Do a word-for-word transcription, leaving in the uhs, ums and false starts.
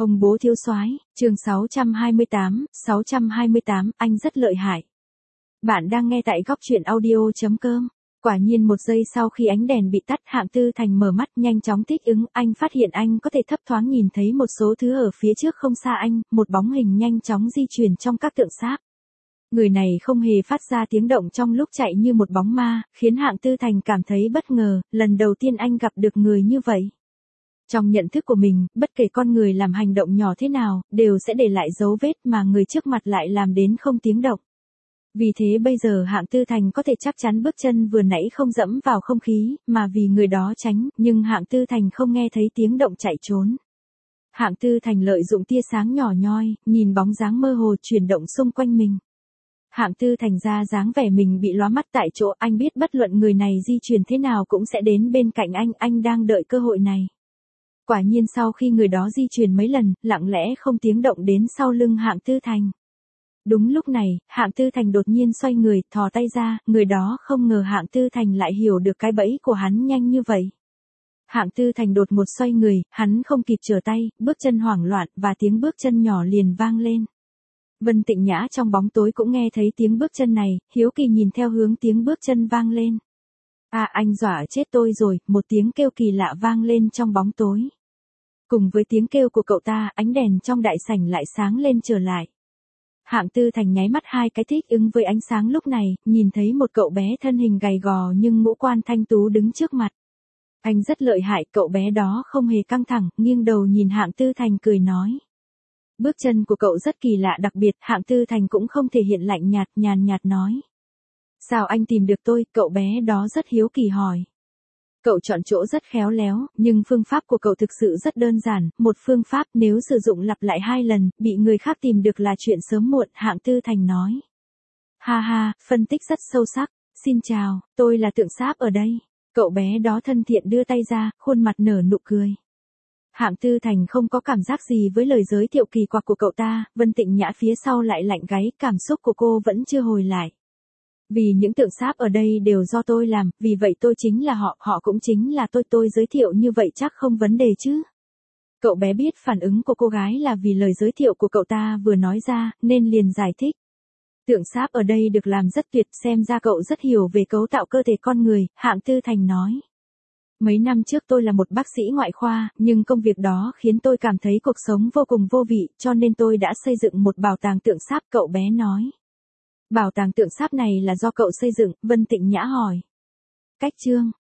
Ông bố thiếu soái, chương sáu trăm hai mươi tám, sáu trăm hai mươi tám, anh rất lợi hại. Bạn đang nghe tại góc truyện audio chấm com. Quả nhiên một giây sau khi ánh đèn bị tắt, Hạng Tư Thành mở mắt nhanh chóng thích ứng, anh phát hiện anh có thể thấp thoáng nhìn thấy một số thứ ở phía trước không xa anh, một bóng hình nhanh chóng di chuyển trong các tượng sáp. Người này không hề phát ra tiếng động trong lúc chạy như một bóng ma, khiến Hạng Tư Thành cảm thấy bất ngờ, lần đầu tiên anh gặp được người như vậy. Trong nhận thức của mình, bất kể con người làm hành động nhỏ thế nào, đều sẽ để lại dấu vết mà người trước mặt lại làm đến không tiếng động. Vì thế bây giờ Hạng Tư Thành có thể chắc chắn bước chân vừa nãy không dẫm vào không khí, mà vì người đó tránh, nhưng Hạng Tư Thành không nghe thấy tiếng động chạy trốn. Hạng Tư Thành lợi dụng tia sáng nhỏ nhoi, nhìn bóng dáng mơ hồ chuyển động xung quanh mình. Hạng Tư Thành ra dáng vẻ mình bị lóa mắt tại chỗ, anh biết bất luận người này di chuyển thế nào cũng sẽ đến bên cạnh anh, anh đang đợi cơ hội này. Quả nhiên sau khi người đó di chuyển mấy lần, lặng lẽ không tiếng động đến sau lưng Hạng Tư Thành. Đúng lúc này, Hạng Tư Thành đột nhiên xoay người, thò tay ra, người đó không ngờ Hạng Tư Thành lại hiểu được cái bẫy của hắn nhanh như vậy. Hạng Tư Thành đột một xoay người, hắn không kịp trở tay, bước chân hoảng loạn và tiếng bước chân nhỏ liền vang lên. Vân Tịnh Nhã trong bóng tối cũng nghe thấy tiếng bước chân này, hiếu kỳ nhìn theo hướng tiếng bước chân vang lên. À, anh dọa chết tôi rồi, một tiếng kêu kỳ lạ vang lên trong bóng tối. Cùng với tiếng kêu của cậu ta, ánh đèn trong đại sảnh lại sáng lên trở lại. Hạng Tư Thành nháy mắt hai cái thích ứng với ánh sáng lúc này, nhìn thấy một cậu bé thân hình gầy gò nhưng ngũ quan thanh tú đứng trước mặt. Anh rất lợi hại, cậu bé đó không hề căng thẳng, nghiêng đầu nhìn Hạng Tư Thành cười nói. Bước chân của cậu rất kỳ lạ đặc biệt, Hạng Tư Thành cũng không thể hiện lạnh nhạt, nhàn nhạt nói. Sao anh tìm được tôi, cậu bé đó rất hiếu kỳ hỏi. Cậu chọn chỗ rất khéo léo, nhưng phương pháp của cậu thực sự rất đơn giản, một phương pháp nếu sử dụng lặp lại hai lần, bị người khác tìm được là chuyện sớm muộn, Hạng Tư Thành nói. Ha ha, phân tích rất sâu sắc, xin chào, tôi là tượng sáp ở đây. Cậu bé đó thân thiện đưa tay ra, khuôn mặt nở nụ cười. Hạng Tư Thành không có cảm giác gì với lời giới thiệu kỳ quặc của cậu ta, Vân Tịnh Nhã phía sau lại lạnh gáy, cảm xúc của cô vẫn chưa hồi lại. Vì những tượng sáp ở đây đều do tôi làm, vì vậy tôi chính là họ, họ cũng chính là tôi, tôi giới thiệu như vậy chắc không vấn đề chứ. Cậu bé biết phản ứng của cô gái là vì lời giới thiệu của cậu ta vừa nói ra, nên liền giải thích. Tượng sáp ở đây được làm rất tuyệt, xem ra cậu rất hiểu về cấu tạo cơ thể con người, Hạng Tư Thành nói. Mấy năm trước tôi là một bác sĩ ngoại khoa, nhưng công việc đó khiến tôi cảm thấy cuộc sống vô cùng vô vị, cho nên tôi đã xây dựng một bảo tàng tượng sáp, cậu bé nói. Bảo tàng tượng sáp này là do cậu xây dựng, Vân Tịnh Nhã hỏi. Cách chương